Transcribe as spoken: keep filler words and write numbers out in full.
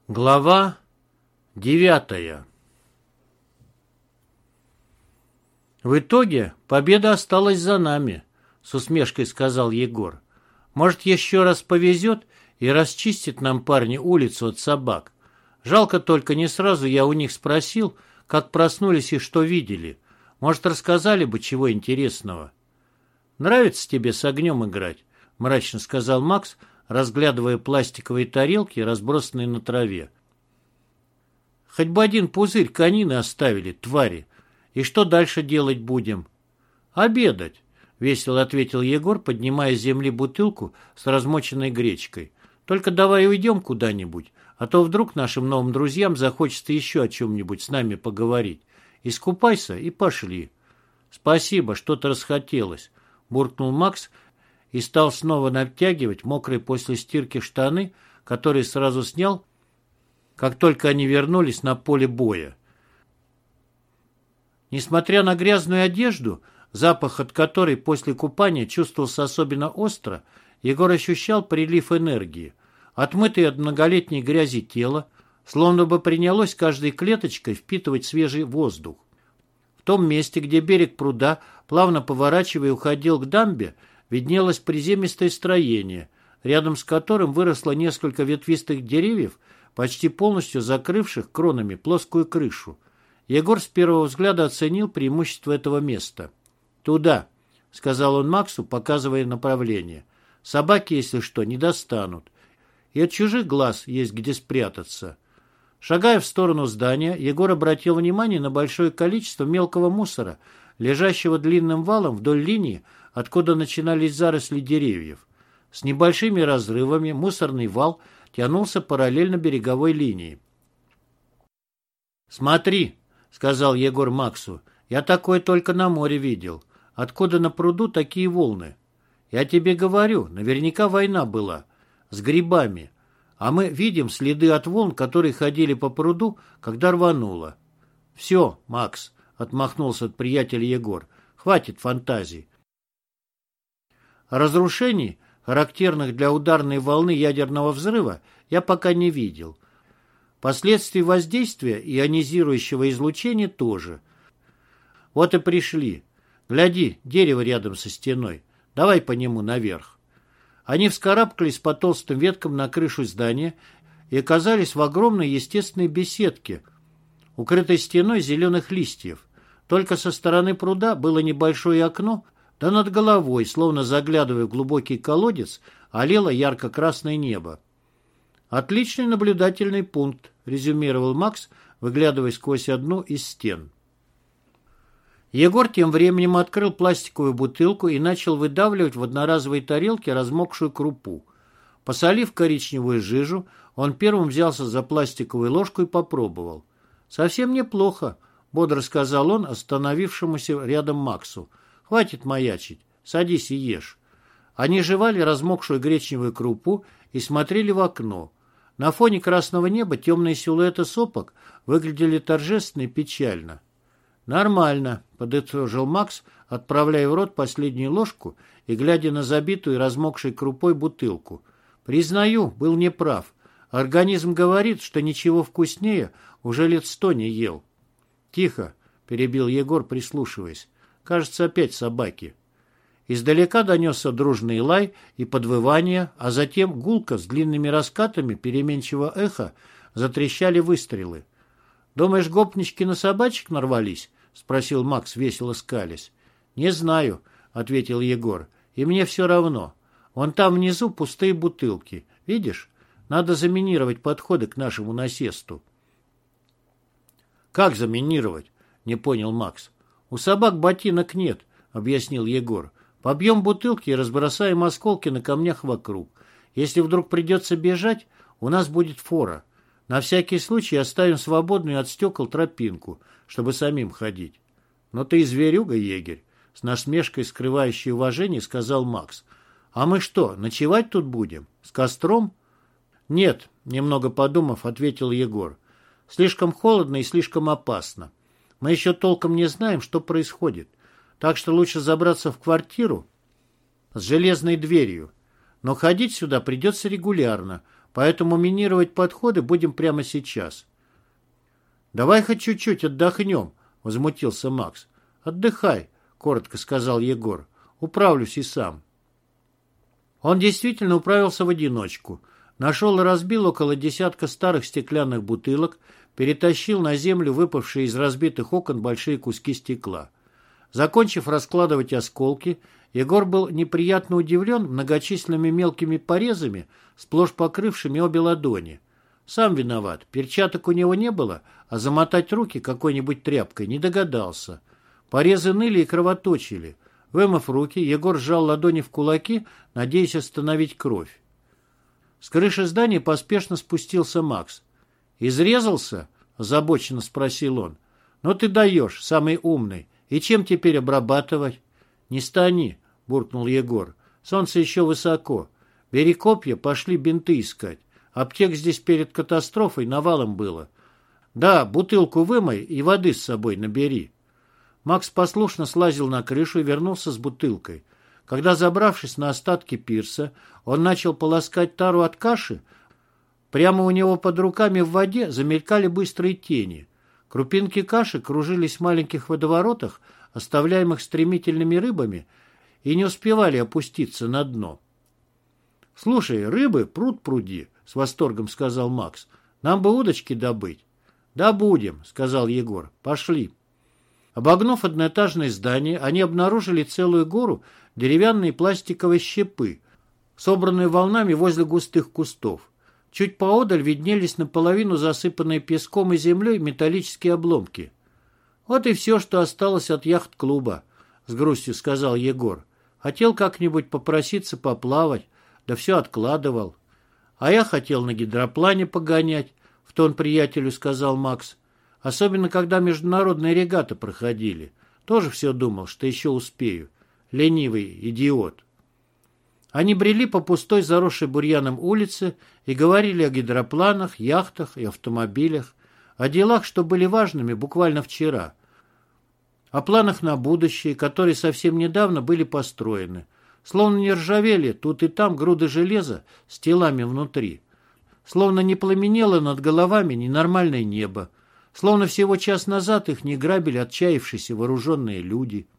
Глава девятая. В итоге победа осталась за нами, с усмешкой сказал Егор. Может, еще раз повезет и расчистит нам парни улицу от собак. Жалко только, не сразу я у них спросил, как проснулись и что видели. Может, рассказали бы чего интересного. Нравится тебе с огнем играть? Мрачно сказал Макс, разглядывая пластиковые тарелки, разбросанные на траве. Хоть бы один пузырь конины оставили, твари. И что дальше делать будем? Обедать, весело ответил Егор, поднимая с земли бутылку с размоченной гречкой. Только давай уйдем куда-нибудь, а то вдруг нашим новым друзьям захочется еще о чем-нибудь с нами поговорить. Искупайся и пошли. Спасибо, что-то расхотелось, буркнул Макс и стал снова натягивать мокрые после стирки штаны, которые сразу снял, как только они вернулись на поле боя. Несмотря на грязную одежду, запах от которой после купания чувствовался особенно остро, Егор ощущал прилив энергии. Отмытое от многолетней грязи тело, словно бы принялось каждой клеточкой впитывать свежий воздух. В том месте, где берег пруда, плавно поворачивая, уходил к дамбе, виднелось приземистое строение, рядом с которым выросло несколько ветвистых деревьев, почти полностью закрывших кронами плоскую крышу. Егор с первого взгляда оценил преимущество этого места. «Туда», — сказал он Максу, показывая направление. «Собаки, если что, не достанут. И от чужих глаз есть где спрятаться». Шагая в сторону здания, Егор обратил внимание на большое количество мелкого мусора, лежащего длинным валом вдоль линии, откуда начинались заросли деревьев. С небольшими разрывами мусорный вал тянулся параллельно береговой линии. «Смотри», — сказал Егор Максу, — «я такое только на море видел. Откуда на пруду такие волны? Я тебе говорю, наверняка война была. С грибами. А мы видим следы от волн, которые ходили по пруду, когда рвануло». «Все, Макс», — отмахнулся от приятеля Егор, — «хватит фантазий. Разрушений, характерных для ударной волны ядерного взрыва, я пока не видел. Последствий воздействия ионизирующего излучения тоже. Вот и пришли. Гляди, дерево рядом со стеной. Давай по нему наверх». Они вскарабкались по толстым веткам на крышу здания и оказались в огромной естественной беседке, укрытой стеной зеленых листьев. Только со стороны пруда было небольшое окно, да над головой, словно заглядывая в глубокий колодец, олело ярко-красное небо. «Отличный наблюдательный пункт», — резюмировал Макс, выглядывая сквозь одну из стен. Егор тем временем открыл пластиковую бутылку и начал выдавливать в одноразовой тарелке размокшую крупу. Посолив коричневую жижу, он первым взялся за пластиковую ложку и попробовал. «Совсем неплохо», — бодро сказал он остановившемуся рядом Максу. «Хватит маячить, садись и ешь». Они жевали размокшую гречневую крупу и смотрели в окно. На фоне красного неба темные силуэты сопок выглядели торжественно и печально. «Нормально», — подытожил Макс, отправляя в рот последнюю ложку и глядя на забитую размокшей крупой бутылку. «Признаю, был неправ. Организм говорит, что ничего вкуснее уже лет сто не ел». «Тихо», — перебил Егор, прислушиваясь. «Кажется, опять собаки». Издалека донесся дружный лай и подвывание, а затем гулко с длинными раскатами переменчивого эха затрещали выстрелы. «Думаешь, гопнички на собачек нарвались?» — спросил Макс, весело скалясь. «Не знаю», — ответил Егор. «И мне все равно. Вон там внизу пустые бутылки. Видишь? Надо заминировать подходы к нашему насесту». «Как заминировать?» — не понял Макс. «У собак ботинок нет», — объяснил Егор. «Побьем бутылки и разбросаем осколки на камнях вокруг. Если вдруг придется бежать, у нас будет фора. На всякий случай оставим свободную от стекол тропинку, чтобы самим ходить». «Но ты и зверюга, егерь», — с насмешкой, скрывающей уважение, сказал Макс. «А мы что, ночевать тут будем? С костром?» «Нет», — немного подумав, ответил Егор. «Слишком холодно и слишком опасно. Мы еще толком не знаем, что происходит. Так что лучше забраться в квартиру с железной дверью. Но ходить сюда придется регулярно, поэтому минировать подходы будем прямо сейчас». «Давай хоть чуть-чуть отдохнем», — возмутился Макс. «Отдыхай», — коротко сказал Егор. «Управлюсь и сам». Он действительно управился в одиночку. Нашел и разбил около десятка старых стеклянных бутылок, перетащил на землю выпавшие из разбитых окон большие куски стекла. Закончив раскладывать осколки, Егор был неприятно удивлен многочисленными мелкими порезами, сплошь покрывшими обе ладони. Сам виноват, перчаток у него не было, а замотать руки какой-нибудь тряпкой не догадался. Порезы ныли и кровоточили. Вымыв руки, Егор сжал ладони в кулаки, надеясь остановить кровь. С крыши здания поспешно спустился Макс. «Изрезался?» – озабоченно спросил он. «Ну ты даешь, самый умный. И чем теперь обрабатывать?» «Не стани», – буркнул Егор. «Солнце еще высоко. Бери копья, пошли бинты искать. Аптек здесь перед катастрофой навалом было. Да, бутылку вымой и воды с собой набери». Макс послушно слазил на крышу и вернулся с бутылкой. Когда, забравшись на остатки пирса, он начал полоскать тару от каши, прямо у него под руками в воде замелькали быстрые тени. Крупинки каши кружились в маленьких водоворотах, оставляемых стремительными рыбами, и не успевали опуститься на дно. «Слушай, рыбы пруд пруди», — с восторгом сказал Макс. «Нам бы удочки добыть». «Да будем», — сказал Егор. «Пошли». Обогнув одноэтажное здание, они обнаружили целую гору деревянной и пластиковой щепы, собранные волнами возле густых кустов. Чуть поодаль виднелись наполовину засыпанные песком и землей металлические обломки. «Вот и все, что осталось от яхт-клуба», — с грустью сказал Егор. «Хотел как-нибудь попроситься поплавать, да все откладывал». «А я хотел на гидроплане погонять», — в тон приятелю сказал Макс. «Особенно, когда международные регаты проходили. Тоже все думал, что еще успею. Ленивый идиот». Они брели по пустой, заросшей бурьяном улице и говорили о гидропланах, яхтах и автомобилях, о делах, что были важными буквально вчера, о планах на будущее, которые совсем недавно были построены. Словно не ржавели тут и там груды железа с телами внутри. Словно не пламенело над головами ненормальное небо. Словно всего час назад их не грабили отчаявшиеся вооруженные люди.